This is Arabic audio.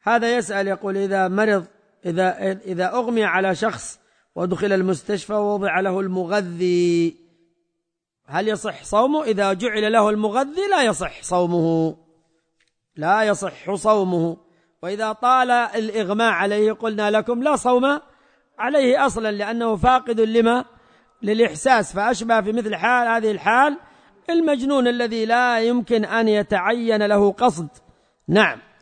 هذا يسأل يقول إذا مرض، إذا أغمي على شخص ودخل المستشفى ووضع له المغذي هل يصح صومه؟ إذا جعل له المغذي لا يصح صومه، لا يصح صومه. وإذا طال الإغماء عليه قلنا لكم لا صوم عليه أصلا، لأنه فاقد للإحساس، فأشبه في مثل هذه الحال المجنون الذي لا يمكن أن يتعين له قصد. نعم.